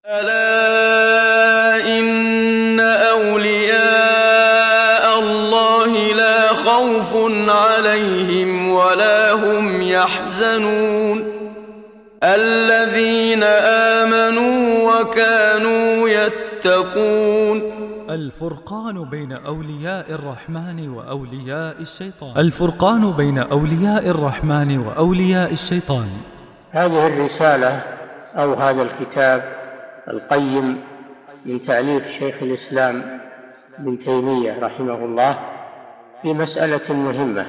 ألا إن أولياء الله لا خوف عليهم ولا هم يحزنون الذين آمنوا وكانوا يتقون. الفرقان بين أولياء الرحمن وأولياء الشيطان. الفرقان بين أولياء الرحمن وأولياء الشيطان. هذه الرسالة أو هذا الكتاب القيم من تأليف شيخ الإسلام ابن تيمية رحمه الله في مسألة مهمة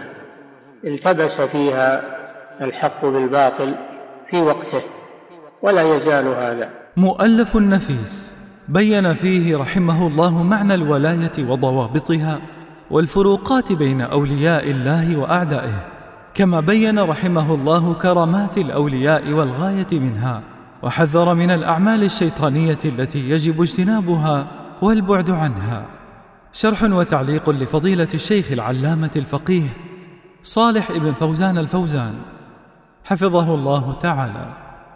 التبس فيها الحق بالباطل في وقته ولا يزال هذا. مؤلف نفيس بين فيه رحمه الله معنى الولاية وضوابطها والفروقات بين أولياء الله وأعدائه، كما بين رحمه الله كرامات الأولياء والغاية منها، وحذر من الأعمال الشيطانية التي يجب اجتنابها والبعد عنها. شرح وتعليق لفضيلة الشيخ العلامة الفقيه صالح ابن فوزان الفوزان حفظه الله تعالى،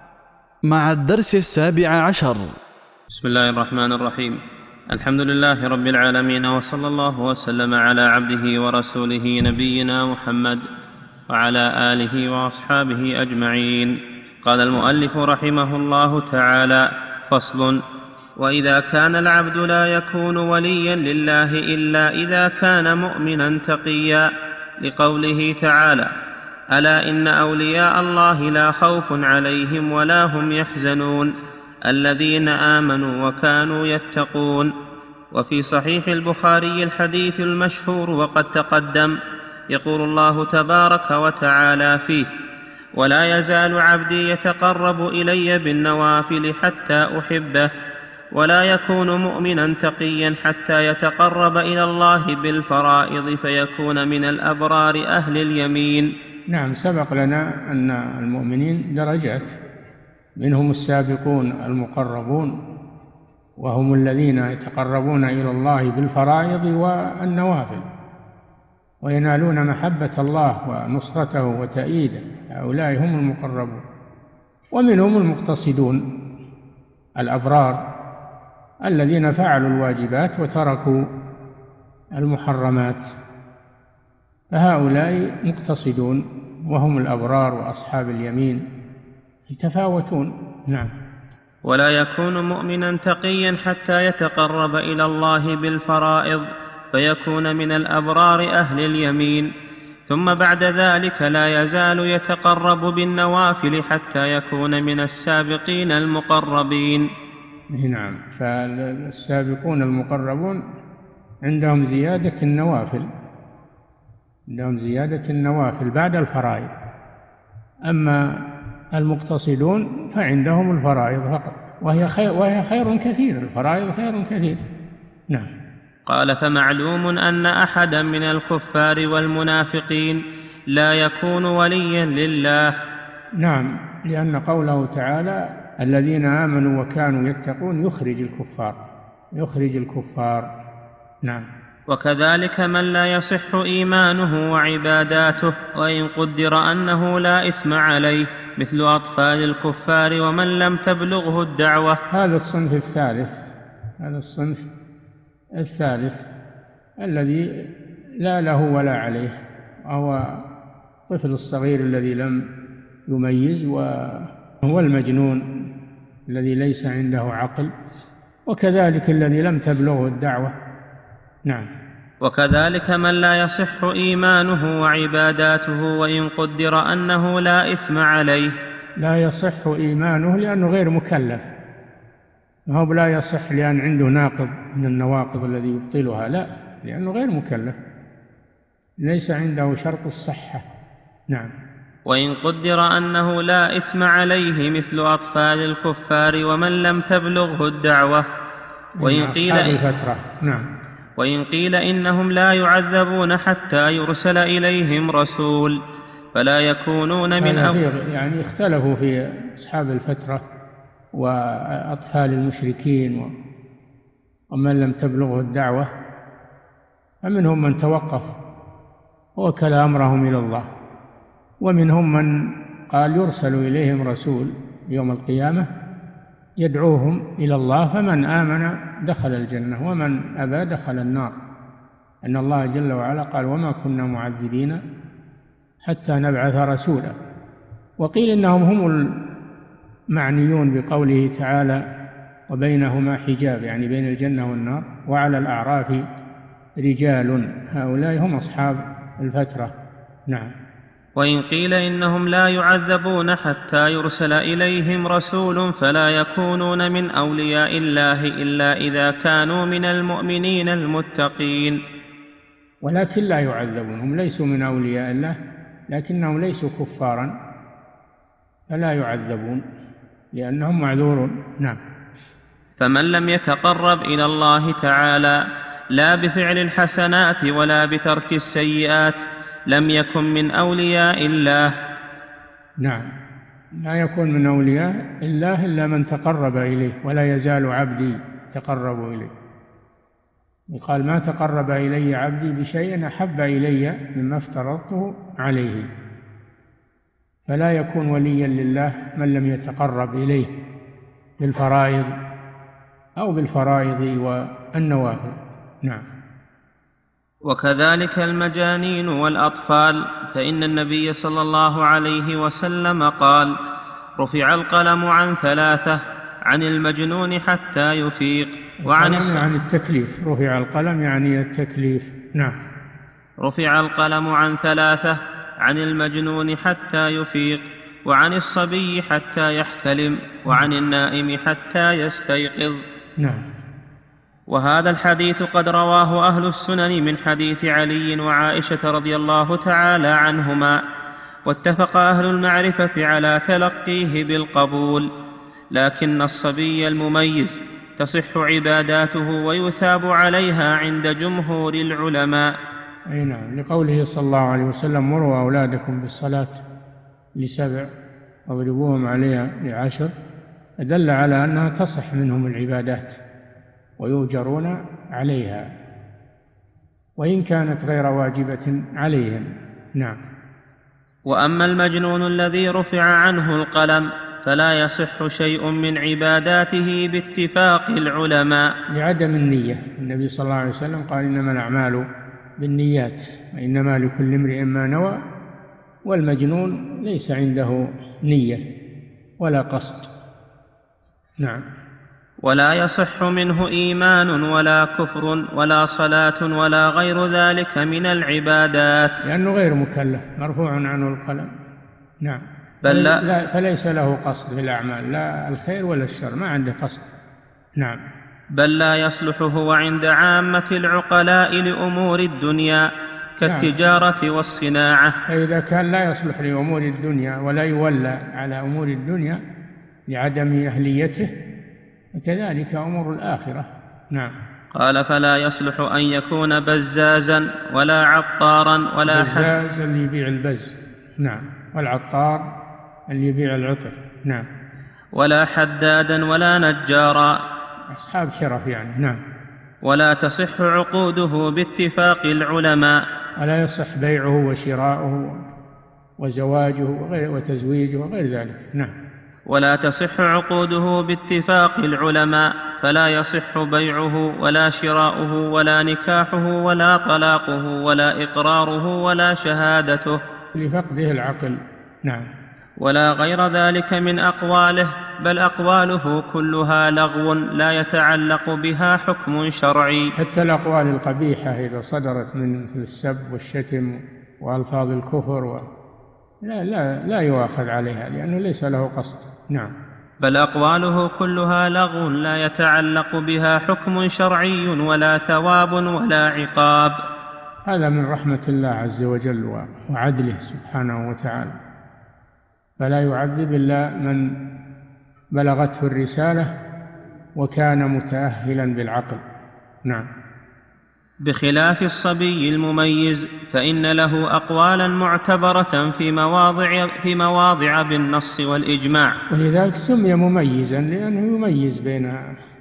مع الدرس 17. بسم الله الرحمن الرحيم. الحمد لله رب العالمين، وصلى الله وسلم على عبده ورسوله نبينا محمد وعلى آله وأصحابه أجمعين. قال المؤلف رحمه الله تعالى: فصل: وإذا كان العبد لا يكون وليا لله إلا إذا كان مؤمنا تقيا، لقوله تعالى: ألا إن أولياء الله لا خوف عليهم ولا هم يحزنون الذين آمنوا وكانوا يتقون. وفي صحيح البخاري الحديث المشهور وقد تقدم، يقول الله تبارك وتعالى فيه: ولا يزال عبدي يتقرب إلي بالنوافل حتى أحبه، ولا يكون مؤمنا تقيا حتى يتقرب إلى الله بالفرائض فيكون من الأبرار أهل اليمين. نعم، سبق لنا أن المؤمنين درجات، منهم السابقون المقربون وهم الذين يتقربون إلى الله بالفرائض والنوافل وينالون محبة الله ونصرته وتأييده، هؤلاء هم المقربون. ومنهم المقتصدون الأبرار الذين فعلوا الواجبات وتركوا المحرمات، فهؤلاء مقتصدون وهم الأبرار وأصحاب اليمين يتفاوتون. نعم. ولا يكون مؤمنا تقيا حتى يتقرب إلى الله بالفرائض فيكون من الأبرار أهل اليمين، ثم بعد ذلك لا يزال يتقرب بالنوافل حتى يكون من السابقين المقربين. نعم، فالسابقون المقربون عندهم زيادة النوافل، عندهم زيادة النوافل بعد الفرائض، أما المقتصدون فعندهم الفرائض فقط، وهي خير كثير، الفرائض خير كثير. نعم. قال: فمعلوم أن أحدا من الكفار والمنافقين لا يكون وليا لله. نعم، لأن قوله تعالى: الذين آمنوا وكانوا يتقون يخرج الكفار. نعم. وكذلك من لا يصح إيمانه وعباداته وإن قدر أنه لا إثم عليه، مثل أطفال الكفار ومن لم تبلغه الدعوة. هذا الصنف الثالث الذي لا له ولا عليه، وهو الطفل الصغير الذي لم يميز، وهو المجنون الذي ليس عنده عقل، وكذلك الذي لم تبلغه الدعوة. نعم. وكذلك من لا يصح إيمانه وعباداته وإن قدر أنه لا إثم عليه. لا يصح إيمانه لأنه غير مكلف، هو لا يصح لأن عنده ناقض من النواقض الذي يبطلها، لا، لأنه غير مكلف، ليس عنده شرط الصحة. نعم. وإن قدر أنه لا إثم عليه، مثل أطفال الكفار ومن لم تبلغه الدعوة. وإن قيل إنهم لا يعذبون حتى يرسل إليهم رسول فلا يكونون من يعني اختلفوا في أصحاب الفترة وأطفال المشركين ومن لم تبلغه الدعوة، فمنهم من توقف ووكل أمرهم إلى الله، ومنهم من قال يرسل إليهم رسول يوم القيامة يدعوهم إلى الله، فمن آمن دخل الجنة ومن أبى دخل النار. أن الله جل وعلا قال: وما كنا معذبين حتى نبعث رسولا. وقيل إنهم هم المعنيون بقوله تعالى: وبينهما حجاب، يعني بين الجنة والنار. وعلى الأعراف رجال، هؤلاء هم أصحاب الفترة. نعم. وإن قيل إنهم لا يعذبون حتى يرسل إليهم رسول فلا يكونون من أولياء الله إلا إذا كانوا من المؤمنين المتقين. ولكن لا يعذبون، هم ليسوا من أولياء الله لكنهم ليسوا كفارا فلا يعذبون لأنهم معذورون. نعم. فمن لم يتقرب إلى الله تعالى لا بفعل الحسنات ولا بترك السيئات لم يكن من أولياء الله. نعم، لا يكون من أولياء الله إلا من تقرب إليه، ولا يزال عبدي تقرب إليه. يقال: ما تقرب إلي عبدي بشيء أحب إلي مما افترضته عليه. فلا يكون وليا لله من لم يتقرب إليه بالفرائض أو بالفرائض والنوافل. نعم. وكذلك المجانين والأطفال، فإن النبي صلى الله عليه وسلم قال: رفع القلم عن 3: عن المجنون حتى يفيق، وعن يعني التكليف. رفع القلم يعني التكليف. نعم. رفع القلم عن 3: عن المجنون حتى يفيق، وعن الصبي حتى يحتلم، وعن النائم حتى يستيقظ. نعم. وهذا الحديث قد رواه أهل السنن من حديث علي وعائشة رضي الله تعالى عنهما، واتفق أهل المعرفة على تلقيه بالقبول. لكن الصبي المميز تصح عباداته ويثاب عليها عند جمهور العلماء. أي نعم، لقوله صلى الله عليه وسلم: مروا أولادكم بالصلاة ل7 واضربوهم عليها ل10، دل على أنها تصح منهم العبادات ويؤجرون عليها وإن كانت غير واجبة عليهم. نعم. وأما المجنون الذي رفع عنه القلم فلا يصح شيء من عباداته باتفاق العلماء لعدم النية. النبي صلى الله عليه وسلم قال: إنما الأعمال بالنيات وإنما لكل امرئ ما نوى. والمجنون ليس عنده نية ولا قصد. نعم. ولا يصح منه إيمان ولا كفر ولا صلاة ولا غير ذلك من العبادات، لأنه غير مكلف، مرفوع عنه القلم. نعم. فليس له قصد في الأعمال، لا الخير ولا الشر، ما عنده قصد. نعم. بل لا يصلح هو عند عامة العقلاء لأمور الدنيا كالتجارة والصناعة. فإذا كان لا يصلح لأمور الدنيا ولا يولى على أمور الدنيا لعدم أهليته، وكذلك أمور الآخرة. نعم. قال: فلا يصلح أن يكون بزازا ولا عطارا ولا بزاز اللي يبيع البز. نعم. والعطار اللي يبيع العطر. نعم. ولا حدادا ولا نجارا، أصحاب شرف يعني. نعم. ولا تصح عقوده باتفاق العلماء، ولا يصح بيعه وشراؤه وزواجه وتزويجه وغير ذلك. نعم. ولا تصح عقوده باتفاق العلماء، فلا يصح بيعه ولا شراؤه ولا نكاحه ولا طلاقه ولا إقراره ولا شهادته لفقده العقل. نعم. ولا غير ذلك من أقواله، بل أقواله كلها لغو لا يتعلق بها حكم شرعي. حتى الأقوال القبيحة إذا صدرت من مثل السب والشتم وألفاظ الكفر لا يؤاخذ عليها لأنه ليس له قصد. نعم. بل أقواله كلها لغو لا يتعلق بها حكم شرعي ولا ثواب ولا عقاب. هذا من رحمة الله عز وجل وعدله سبحانه وتعالى، فلا يعذب إلا من بلغته الرسالة وكان متأهلا بالعقل. نعم. بخلاف الصبي المميز فإن له أقوالا معتبرة في مواضع بالنص والإجماع، ولذلك سمي مميزا لأنه يميز بين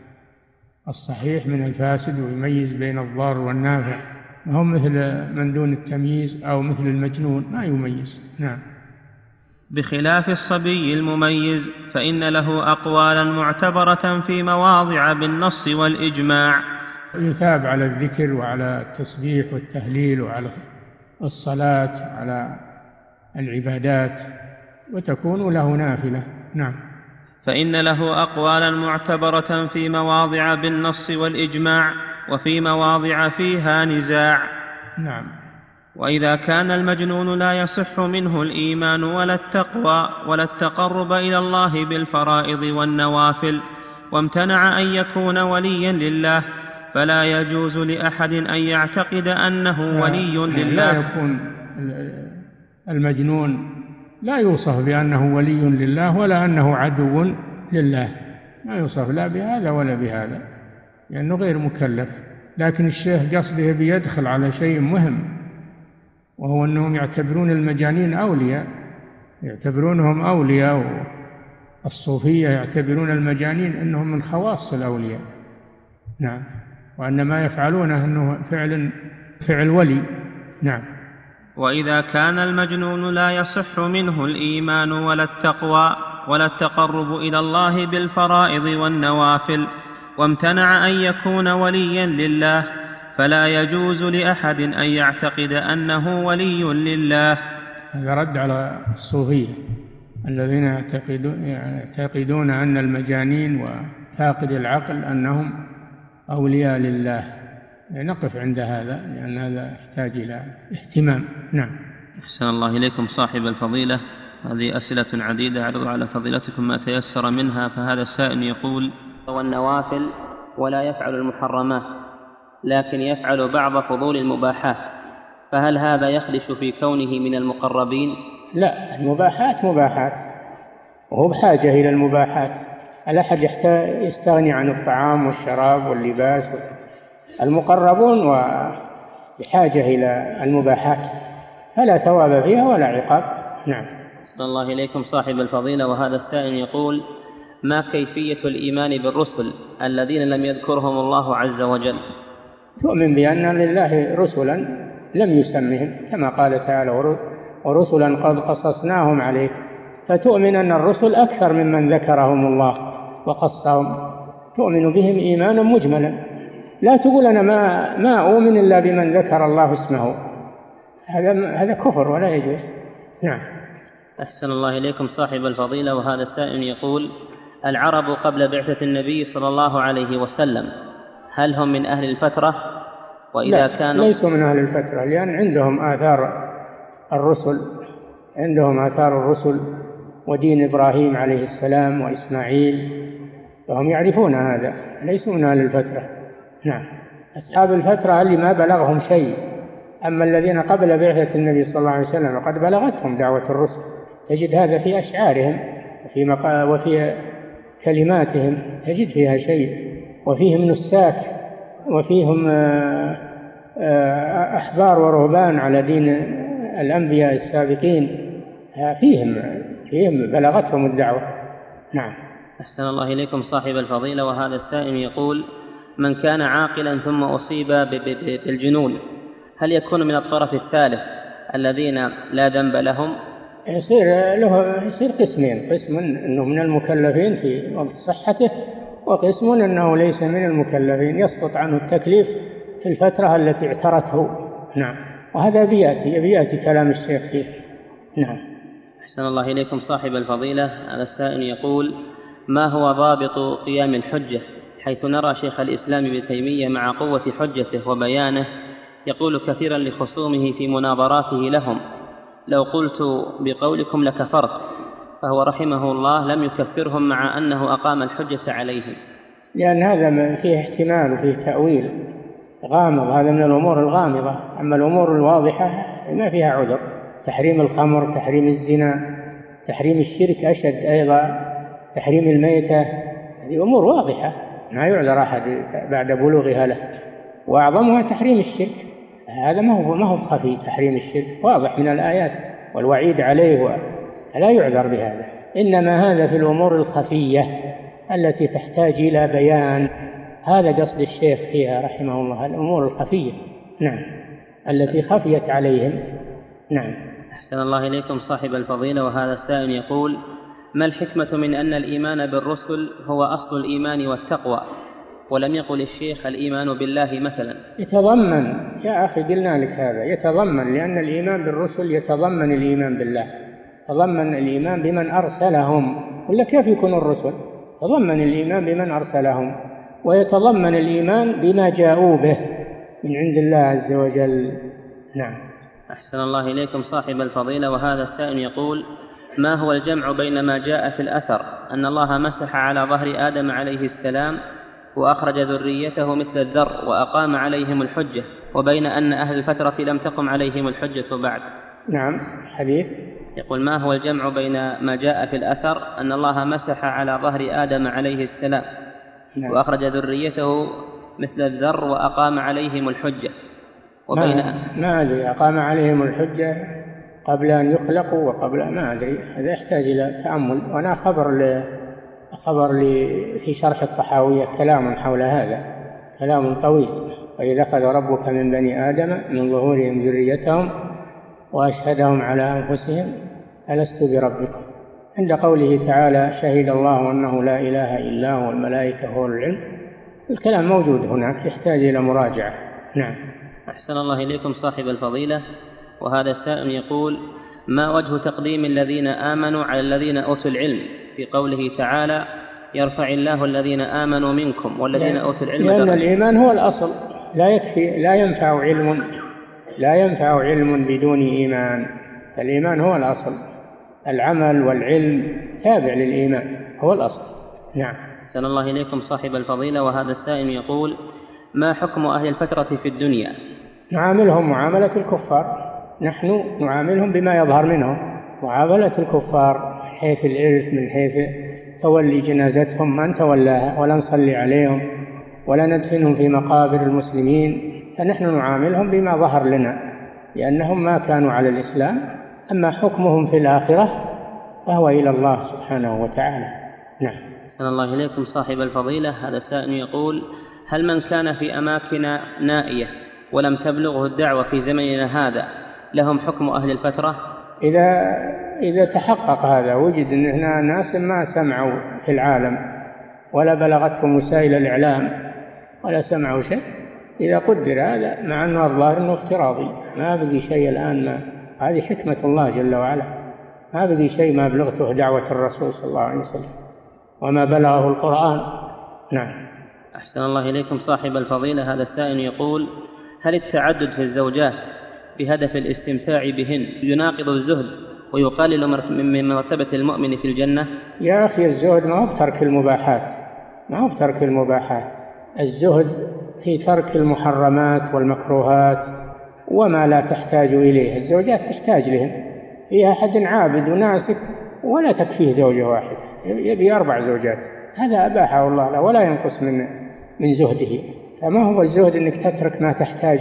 الصحيح من الفاسد ويميز بين الضار والنافع، هم مثل من دون التمييز أو مثل المجنون ما يميز. نعم. بخلاف الصبي المميز فإن له أقوالا معتبرة في مواضع بالنص والإجماع. يثاب على الذكر وعلى التسبيح والتهليل وعلى الصلاة وعلى العبادات، وتكون له نافلة. نعم. فإن له أقوالا معتبرة في مواضع بالنص والإجماع، وفي مواضع فيها نزاع. نعم. وإذا كان المجنون لا يصح منه الإيمان ولا التقوى ولا التقرب إلى الله بالفرائض والنوافل، وامتنع أن يكون وليا لله، فلا يجوز لأحد أن يعتقد أنه ولي لله. لا يكون المجنون لا يوصف بأنه ولي لله ولا أنه عدو لله، ما يوصف لا بهذا ولا بهذا، لأنه غير مكلف. لكن الشيخ قصده بيدخل على شيء مهم، وهو أنهم يعتبرون المجانين أولياء، يعتبرونهم أولياء، والصوفية يعتبرون المجانين أنهم من خواص الأولياء. نعم. وأن ما يفعلونه أنه فعل ولي. نعم. وإذا كان المجنون لا يصح منه الإيمان ولا التقوى ولا التقرب إلى الله بالفرائض والنوافل، وامتنع أن يكون وليا لله، فلا يجوز لأحد أن يعتقد أنه ولي لله. هذا رد على الصوفية الذين يعتقدون أن المجانين وفاقد العقل أنهم أولياء لله. نقف عند هذا لأن هذا يحتاج إلى اهتمام. نعم. أحسن الله إليكم صاحب الفضيلة، هذه أسئلة عديدة أعرض على فضيلتكم ما تيسر منها. فهذا السائل يقول: والنوافل ولا يفعل المحرمات لكن يفعل بعض فضول المباحات، فهل هذا يخدش في كونه من المقربين؟ لا، المباحات مباحات وهو بحاجة إلى المباحات. الأحد يستغني عن الطعام والشراب واللباس، المقربون وبحاجة إلى المباحات، فلا ثواب فيها ولا عقاب. نعم. أحسن الله إليكم صاحب الفضيلة، وهذا السائل يقول: ما كيفية الإيمان بالرسل الذين لم يذكرهم الله عز وجل؟ تؤمن بأن لله رسلا لم يسمهم، كما قال تعالى: ورسلا قد قصصناهم عليك، فتؤمن أن الرسل أكثر ممن ذكرهم الله وقصهم، تؤمن بهم إيمانا مجملا. لا تقول أنا ما أؤمن إلا بمن ذكر الله اسمه، هذا كفر ولا يجوز. نعم. أحسن الله إليكم صاحب الفضيلة، وهذا السائل يقول: العرب قبل بعثة النبي صلى الله عليه وسلم هل هم من أهل الفترة؟ وإذا كانوا ليسوا من أهل الفترة، لأن عندهم آثار الرسل ودين إبراهيم عليه السلام وإسماعيل، فهم يعرفون هذا، ليسوا من أهل الفترة. نعم. أصحاب الفترة اللي ما بلغهم شيء، أما الذين قبل بعثة النبي صلى الله عليه وسلم قد بلغتهم دعوة الرسل، تجد هذا في أشعارهم وفي كلماتهم، تجد فيها شيء، وفيهم نساك، وفيهم أحبار ورهبان على دين الأنبياء السابقين، فيهم بلغتهم الدعوة. نعم. أحسن الله إليكم صاحب الفضيلة، وهذا السائل يقول: من كان عاقلا ثم أصيب بالجنون هل يكون من الطرف الثالث الذين لا ذنب لهم؟ يصير قسمين: قسم أنه من المكلفين في وقت صحته، وقسم أنه ليس من المكلفين، يسقط عنه التكليف في الفترة التي اعترته. نعم. وهذا بيأتي كلام الشيخ فيه. نعم. أحسن الله إليكم صاحب الفضيلة، هذا السائل يقول: ما هو ضابط قيام الحجة؟ حيث نرى شيخ الإسلام ابن تيمية مع قوة حجته وبيانه يقول كثيرا لخصومه في مناظراته لهم: لو قلت بقولكم لكفرت، فهو رحمه الله لم يكفرهم مع أنه أقام الحجة عليهم. لأن هذا فيه احتمال وفيه تأويل غامض، هذا من الأمور الغامضة. أما الأمور الواضحة ما فيها عذر: تحريم الخمر، تحريم الزنا، تحريم الشرك أشد أيضا، تحريم الميتة، هذه أمور واضحة ما يعذر أحد بعد بلوغها له. وأعظمها تحريم الشرك، هذا ما هو خفي، تحريم الشرك واضح من الآيات والوعيد عليه، لا يعذر بهذا. إنما هذا في الأمور الخفية التي تحتاج إلى بيان، هذا قصد الشيخ فيها رحمه الله، الأمور الخفية. نعم. التي خفيت عليهم. نعم. أحسن الله إليكم صاحب الفضيلة، وهذا السائل يقول: ما الحكمة من أن الإيمان بالرسل هو أصل الإيمان والتقوى، ولم يقل الشيخ الإيمان بالله مثلا؟ يتضمن يا أخي، قلنا لك هذا يتضمن، لأن الإيمان بالرسل يتضمن الإيمان بالله، يتضمن الإيمان بمن أرسلهم، ولا كيف يكون الرسل؟ يتضمن الإيمان بمن أرسلهم، ويتضمن الإيمان بما جاءوا به من عند الله عز وجل. نعم. أحسن الله إليكم صاحب الفضيلة، وهذا السائل يقول: ما هو الجمع بين ما جاء في الأثر أن الله مسح على ظهر آدم عليه السلام وأخرج ذريته مثل الذر وأقام عليهم الحجة، وبين أن أهل الفترة لم تقم عليهم الحجة بعد؟ نعم. حديث يقول: ما هو الجمع بين ما جاء في الأثر أن الله مسح على ظهر آدم عليه السلام نعم. وأخرج ذريته مثل الذر وأقام عليهم الحجة، وبين ما أدري أقام عليهم الحجة قبل أن يخلقوا وقبل ما أدري، هذا يحتاج إلى تأمل، وأنا خبر لي في شرح الطحاوية كلام حول هذا، كلام طويل. وإذا أخذ ربك من بني آدم من ظهورهم ذريتهم وأشهدهم على أنفسهم ألست بربكم، عند قوله تعالى: شهد الله أنه لا إله إلا هو والملائكة وأولو العلم. الكلام موجود هناك، يحتاج إلى مراجعة. نعم. أحسن الله إليكم صاحب الفضيلة، وهذا السائل يقول: ما وجه تقديم الذين آمنوا على الذين أوتوا العلم في قوله تعالى: يرفع الله الذين آمنوا منكم والذين أوتوا العلم لأن درجة؟ الإيمان هو الأصل، لا يكفي، لا ينفع علم بدون إيمان، الإيمان هو الأصل، العمل والعلم تابع للإيمان، هو الأصل. نعم. أحسن الله إليكم صاحب الفضيلة، وهذا السائل يقول: ما حكم أهل الفترة في الدنيا؟ نعاملهم معاملة الكفار، نحن نعاملهم بما يظهر منهم، معاملة الكفار من حيث الإرث، من حيث تولي جنازتهم ما نتولاها، ولا نصلي عليهم، ولا ندفنهم في مقابر المسلمين، فنحن نعاملهم بما ظهر لنا، لأنهم ما كانوا على الإسلام. أما حكمهم في الآخرة فهو إلى الله سبحانه وتعالى. نعم. أحسن الله إليكم صاحب الفضيلة، هذا السائل يقول: هل من كان في أماكن نائية ولم تبلغه الدعوة في زمننا هذا لهم حكم أهل الفترة؟ إذا تحقق هذا، وجد أن هنا ناس ما سمعوا في العالم ولا بلغتهم وسائل الإعلام ولا سمعوا شيء، إذا قدر هذا، مع أنه الظاهر أنه افتراضي، ما بقي شيء الآن، ما هذه حكمة الله جل وعلا، ما بقي شيء ما بلغته دعوة الرسول صلى الله عليه وسلم وما بلغه القرآن. نعم. أحسن الله إليكم صاحب الفضيلة، هذا السائل يقول: هل التعدد في الزوجات بهدف الاستمتاع بهن يناقض الزهد ويقلل من مرتبة المؤمن في الجنة؟ يا أخي، الزهد ما هو بترك المباحات، ما هو بترك المباحات، الزهد في ترك المحرمات والمكروهات وما لا تحتاج إليه. الزوجات تحتاج لهن، فيها أحد عابد وناسك ولا تكفيه زوجة واحدة، يبي 4 زوجات، هذا أباحه الله له ولا ينقص من زهده. فما هو الزهد أنك تترك ما تحتاج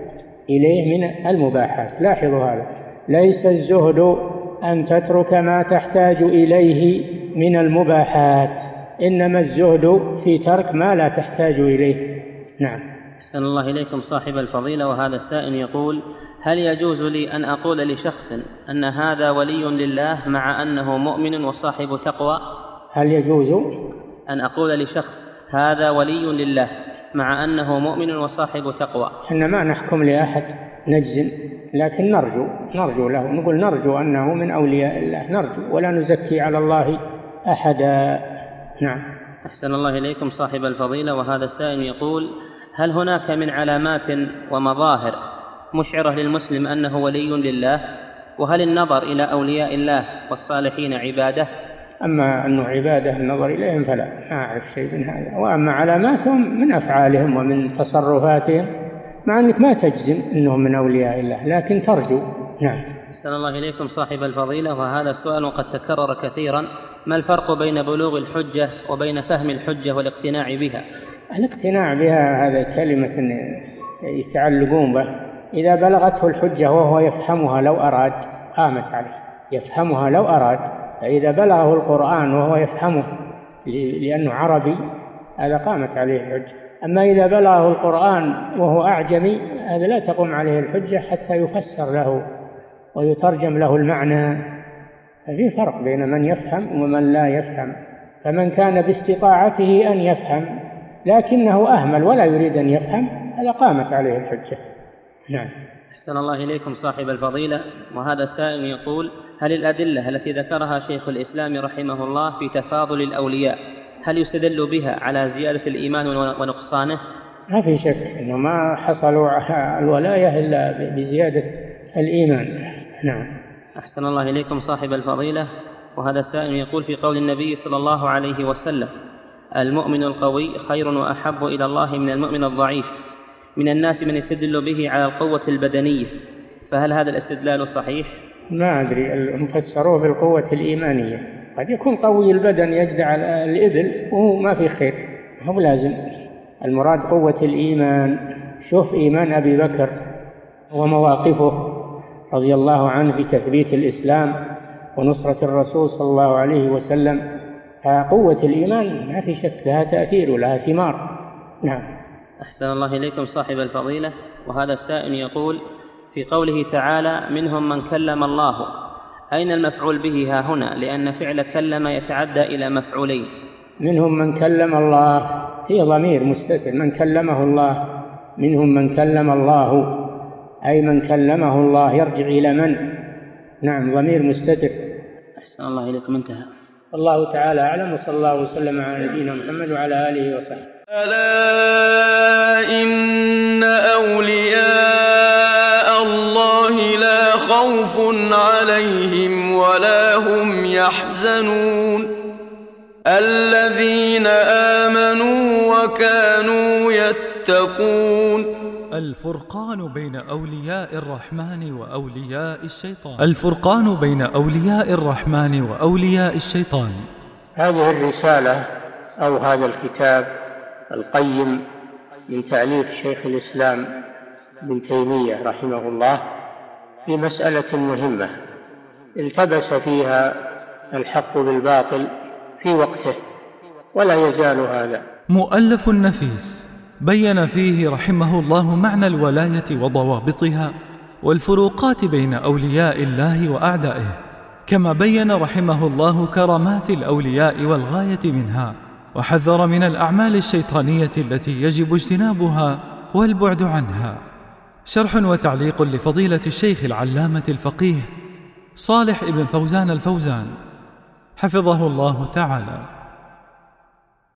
إليه من المباحات. لاحظوا هذا، ليس الزهد أن تترك ما تحتاج إليه من المباحات، إنما الزهد في ترك ما لا تحتاج إليه. نعم. أحسن الله إليكم صاحب الفضيلة، وهذا السائل يقول: هل يجوز لي أن أقول لشخص أن هذا ولي لله مع أنه مؤمن وصاحب تقوى؟ هل يجوز أن أقول لشخص هذا ولي لله مع أنه مؤمن وصاحب تقوى؟ إحنا ما نحكم لأحد نجزم، لكن نرجو له، نقول نرجو أنه من أولياء الله، نرجو، ولا نزكي على الله أحدا. نعم. أحسن الله إليكم صاحب الفضيلة، وهذا السائل يقول: هل هناك من علامات ومظاهر مشعرة للمسلم أنه ولي لله؟ وهل النظر إلى أولياء الله والصالحين عبادة؟ أما أنه عبادة النظر إليهم فلا، ما أعرف شيء من هذا. وأما علاماتهم من أفعالهم ومن تصرفاتهم، مع أنك ما تجزم أنهم من أولياء الله، لكن ترجو. نعم. أحسن الله إليكم صاحب الفضيلة، وهذا سؤال قد تكرر كثيرا: ما الفرق بين بلوغ الحجة وبين فهم الحجة والاقتناع بها؟ الاقتناع بها هذا كلمة يتعلقون به. إذا بلغته الحجة وهو يفهمها لو أراد قامت عليه، يفهمها لو أراد. فإذا بلغه القرآن وهو يفهمه لأنه عربي، هذا قامت عليه الحجة. أما إذا بلغه القرآن وهو أعجمي، هذا لا تقوم عليه الحجة حتى يفسر له ويترجم له المعنى. ففي فرق بين من يفهم ومن لا يفهم. فمن كان باستطاعته أن يفهم لكنه أهمل ولا يريد أن يفهم هذا قامت عليه الحجة. نعم. أحسن الله إليكم صاحب الفضيلة. وهذا السائل يقول: هل الأدلة التي ذكرها شيخ الإسلام رحمه الله في تفاضل الأولياء هل يستدل بها على زيادة الإيمان ونقصانه؟ ما في شك أنه ما حصلوا الولاية إلا بزيادة الإيمان. نعم. أحسن الله إليكم صاحب الفضيلة. وهذا السائل يقول: في قول النبي صلى الله عليه وسلم: المؤمن القوي خير وأحب إلى الله من المؤمن الضعيف، من الناس من يستدل به على القوة البدنية، فهل هذا الاستدلال صحيح؟ ما أدري، المفسروه بالقوة الإيمانية. قد يكون قوي البدن يجدع الإبل وهو ما في خير، هو لازم. المراد قوة الإيمان. شوف إيمان أبي بكر ومواقفه رضي الله عنه في تثبيت الإسلام ونصرة الرسول صلى الله عليه وسلم. قوة الإيمان ما في شك لها تأثير ولها ثمار. نعم. أحسن الله إليكم صاحب الفضيلة. وهذا السائل يقول: في قوله تعالى: منهم من كلم الله، أين المفعول به ها هنا؟ لأن فعل كلم يتعدى إلى مفعولين. منهم من كلم الله هي ضمير مستتر، من كلمه الله. منهم من كلم الله أي من كلمه الله، يرجع إلى من؟ نعم، ضمير مستتر. أحسن الله إليكم. انتهى. الله تعالى أعلم، وصلى الله وسلم على نبينا محمد وعلى آله وصحبه. ألا إن أولياء الله لا خوف عليهم ولا هم يحزنون الذين آمنوا وكانوا يتقون. الفرقان بين أولياء الرحمن وأولياء الشيطان. الفرقان بين أولياء الرحمن وأولياء الشيطان. هذه الرسالة أو هذا الكتاب القيم من تأليف شيخ الإسلام ابن تيمية رحمه الله في مسألة مهمة التبس فيها الحق بالباطل في وقته ولا يزال هذا. مؤلف نفيس بين فيه رحمه الله معنى الولاية وضوابطها والفروقات بين أولياء الله وأعدائه، كما بين رحمه الله كرامات الأولياء والغاية منها، وحذر من الأعمال الشيطانية التي يجب اجتنابها والبعد عنها. شرح وتعليق لفضيلة الشيخ العلامة الفقيه صالح ابن فوزان الفوزان حفظه الله تعالى.